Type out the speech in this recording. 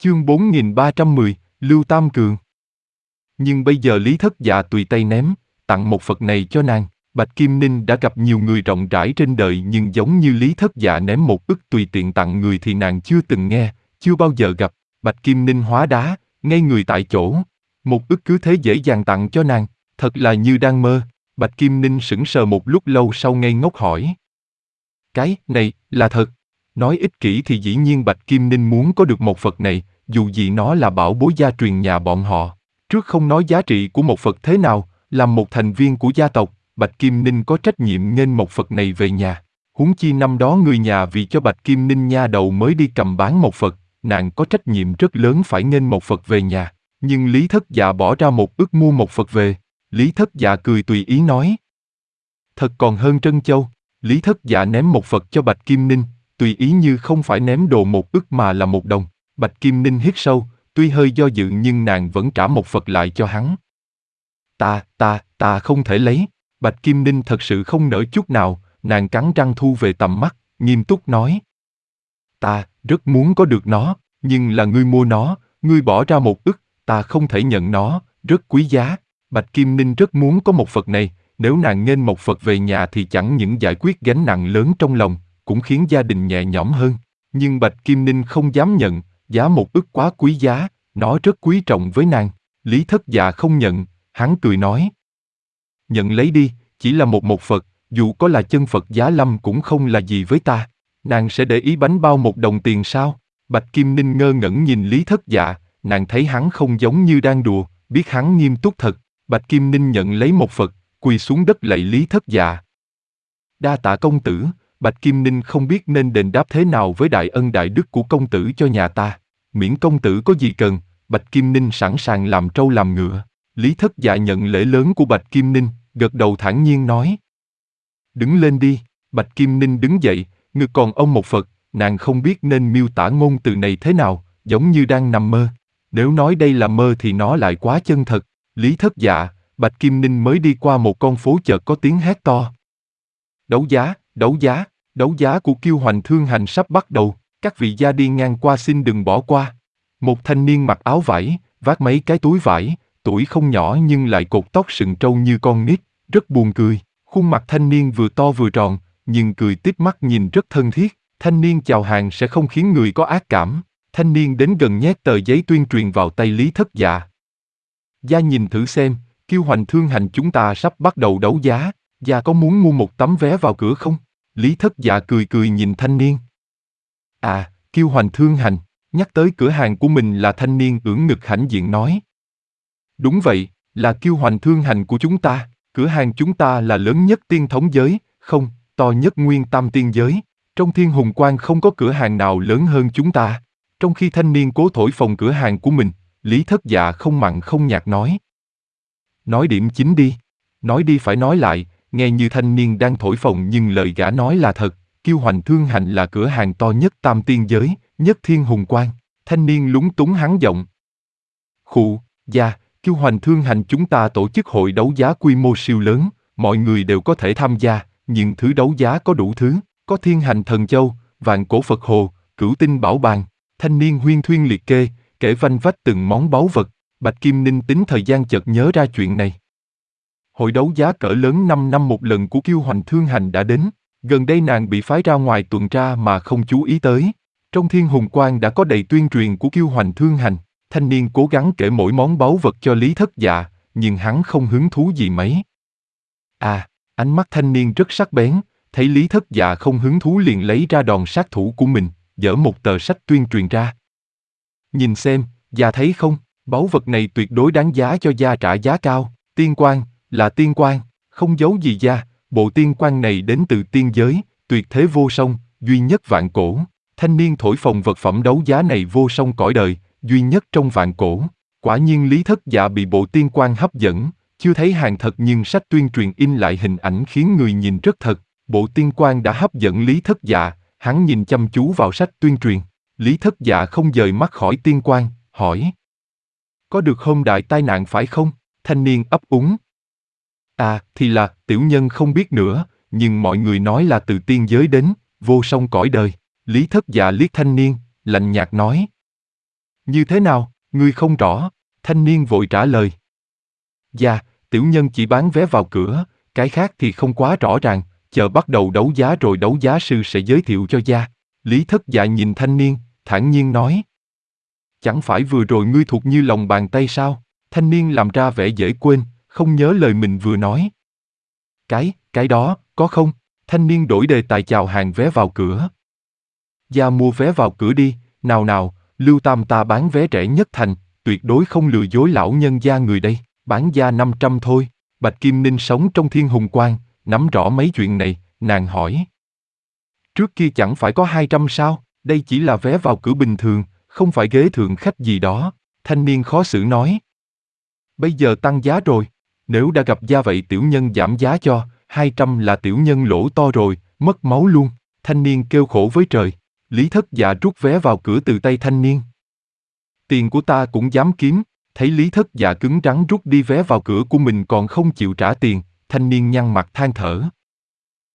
Chương 4310, Lưu Tam Cường. Nhưng bây giờ Lý Thất Dạ tùy tay ném, tặng một Phật này cho nàng. Bạch Kim Ninh đã gặp nhiều người rộng rãi trên đời, nhưng giống như Lý Thất Dạ ném một ức tùy tiện tặng người thì nàng chưa từng nghe, chưa bao giờ gặp. Bạch Kim Ninh hóa đá, ngay người tại chỗ. Một ức cứ thế dễ dàng tặng cho nàng, thật là như đang mơ. Bạch Kim Ninh sững sờ một lúc lâu sau ngây ngốc hỏi. Cái này là thật? Nói ích kỷ thì dĩ nhiên Bạch Kim Ninh muốn có được một Phật này, dù gì nó là bảo bối gia truyền nhà bọn họ. Trước không nói giá trị của một Phật thế nào, làm một thành viên của gia tộc, Bạch Kim Ninh có trách nhiệm nghênh một Phật này về nhà. Huống chi năm đó người nhà vì cho Bạch Kim Ninh nha đầu mới đi cầm bán một Phật, nàng có trách nhiệm rất lớn phải nghênh một Phật về nhà. Nhưng Lý Thất Dạ bỏ ra một ức mua một Phật về. Lý Thất Dạ cười tùy ý nói. Thật còn hơn trân châu. Lý Thất Dạ ném một Phật cho Bạch Kim Ninh, tùy ý như không phải ném đồ một ức mà là một đồng. Bạch Kim Ninh hít sâu, tuy hơi do dự nhưng nàng vẫn trả một Phật lại cho hắn. Ta không thể lấy. Bạch Kim Ninh thật sự không nỡ chút nào, nàng cắn răng thu về tầm mắt, nghiêm túc nói. Ta rất muốn có được nó, nhưng là ngươi mua nó, ngươi bỏ ra một ức, ta không thể nhận nó, rất quý giá. Bạch Kim Ninh rất muốn có một Phật này, nếu nàng nghênh một Phật về nhà thì chẳng những giải quyết gánh nặng lớn trong lòng, cũng khiến gia đình nhẹ nhõm hơn. Nhưng Bạch Kim Ninh không dám nhận, giá một ức quá quý giá, nó rất quý trọng với nàng. Lý Thất Dạ không nhận, hắn cười nói. Nhận lấy đi, chỉ là một Phật, dù có là chân Phật giá lâm cũng không là gì với ta. Nàng sẽ để ý bánh bao một đồng tiền sao? Bạch Kim Ninh ngơ ngẩn nhìn Lý Thất Dạ, nàng thấy hắn không giống như đang đùa, biết hắn nghiêm túc thật. Bạch Kim Ninh nhận lấy một Phật, quỳ xuống đất lạy Lý Thất Dạ. Đa tạ công tử. Bạch Kim Ninh không biết nên đền đáp thế nào với đại ân đại đức của công tử cho nhà ta. Miễn công tử có gì cần, Bạch Kim Ninh sẵn sàng làm trâu làm ngựa. Lý Thất Dạ nhận lễ lớn của Bạch Kim Ninh, gật đầu thản nhiên nói. Đứng lên đi. Bạch Kim Ninh đứng dậy, ngực còn ôm một Phật, nàng không biết nên miêu tả ngôn từ này thế nào, giống như đang nằm mơ. Nếu nói đây là mơ thì nó lại quá chân thật. Lý Thất Dạ, Bạch Kim Ninh mới đi qua một con phố chợt có tiếng hét to. Đấu giá, đấu giá, đấu giá của Kiêu Hoành Thương Hành sắp bắt đầu, các vị gia đi ngang qua xin đừng bỏ qua. Một thanh niên mặc áo vải, vác mấy cái túi vải, tuổi không nhỏ nhưng lại cột tóc sừng trâu như con nít, rất buồn cười. Khuôn mặt thanh niên vừa to vừa tròn, nhưng cười tít mắt nhìn rất thân thiết. Thanh niên chào hàng sẽ không khiến người có ác cảm. Thanh niên đến gần nhét tờ giấy tuyên truyền vào tay Lý Thất Dạ. Gia nhìn thử xem, Kiêu Hoành Thương Hành chúng ta sắp bắt đầu đấu giá, gia có muốn mua một tấm vé vào cửa không? Lý Thất Dạ cười cười nhìn thanh niên. À, Kiêu Hoành Thương Hành, nhắc tới cửa hàng của mình là thanh niên ưỡn ngực hãnh diện nói. Đúng vậy, là Kiêu Hoành Thương Hành của chúng ta, cửa hàng chúng ta là lớn nhất tiên thống giới, không, to nhất nguyên tam tiên giới. Trong Thiên Hùng Quang không có cửa hàng nào lớn hơn chúng ta. Trong khi thanh niên cố thổi phồng cửa hàng của mình, Lý Thất Dạ không mặn không nhạt nói. Nói điểm chính đi. Nói đi phải nói lại, nghe như thanh niên đang thổi phồng nhưng lời gã nói là thật. Kiêu Hoành Thương Hành là cửa hàng to nhất tam tiên giới, nhất Thiên Hùng Quang. Thanh niên lúng túng hắn giọng. Khụ, gia, Kiêu Hoành Thương Hành chúng ta tổ chức hội đấu giá quy mô siêu lớn, mọi người đều có thể tham gia, nhưng thứ đấu giá có đủ thứ, có Thiên Hành Thần Châu, Vạn Cổ Phật Hồ, Cửu Tinh Bảo Bàn. Thanh niên huyên thuyên liệt kê, kể vanh vách từng món báu vật. Bạch Kim Ninh tính thời gian chợt nhớ ra chuyện này. Hội đấu giá cỡ lớn 5 năm một lần của Kiêu Hoành Thương Hành đã đến. Gần đây nàng bị phái ra ngoài tuần tra mà không chú ý tới. Trong Thiên Hùng Quang đã có đầy tuyên truyền của Kiêu Hoành Thương Hành. Thanh niên cố gắng kể mỗi món báu vật cho Lý Thất Dạ, nhưng hắn không hứng thú gì mấy. À, ánh mắt thanh niên rất sắc bén, thấy Lý Thất Dạ không hứng thú liền lấy ra đòn sát thủ của mình, giở một tờ sách tuyên truyền ra. Nhìn xem, gia thấy không, báu vật này tuyệt đối đáng giá cho gia trả giá cao. Tiên quan, là tiên quan, không giấu gì gia, bộ tiên quan này đến từ tiên giới, tuyệt thế vô song, duy nhất vạn cổ. Thanh niên thổi phồng vật phẩm đấu giá này vô song cõi đời, duy nhất trong vạn cổ. Quả nhiên Lý Thất Dạ bị bộ tiên quan hấp dẫn, chưa thấy hàng thật nhưng sách tuyên truyền in lại hình ảnh khiến người nhìn rất thật. Bộ tiên quan đã hấp dẫn Lý Thất Dạ, hắn nhìn chăm chú vào sách tuyên truyền. Lý Thất Dạ không dời mắt khỏi tiên quan, hỏi. Có được không đại tai nạn phải không? Thanh niên ấp úng. À, thì là, tiểu nhân không biết nữa, nhưng mọi người nói là từ tiên giới đến, vô song cõi đời. Lý Thất Dạ liếc thanh niên, lạnh nhạt nói. Như thế nào, ngươi không rõ? Thanh niên vội trả lời. Dạ, tiểu nhân chỉ bán vé vào cửa, cái khác thì không quá rõ ràng, chờ bắt đầu đấu giá rồi đấu giá sư sẽ giới thiệu cho gia. Lý Thất Dạ nhìn thanh niên, thản nhiên nói. Chẳng phải vừa rồi ngươi thuộc như lòng bàn tay sao? Thanh niên làm ra vẻ dễ quên, không nhớ lời mình vừa nói. Cái đó, có không? Thanh niên đổi đề tài chào hàng vé vào cửa. Gia mua vé vào cửa đi, nào nào, Lưu Tam ta bán vé rẻ nhất thành, tuyệt đối không lừa dối lão nhân gia người đây, bán gia 500 thôi. Bạch Kim Ninh sống trong thiên hùng quang, nắm rõ mấy chuyện này, nàng hỏi. Trước kia chẳng phải có 200 sao, đây chỉ là vé vào cửa bình thường, không phải ghế thượng khách gì đó, thanh niên khó xử nói. Bây giờ tăng giá rồi, nếu đã gặp gia vậy tiểu nhân giảm giá cho, 200 là tiểu nhân lỗ to rồi, mất máu luôn, thanh niên kêu khổ với trời. Lý Thất Dạ rút vé vào cửa từ tay thanh niên. Tiền của ta cũng dám kiếm, thấy Lý Thất Dạ cứng rắn rút đi vé vào cửa của mình còn không chịu trả tiền, thanh niên nhăn mặt than thở.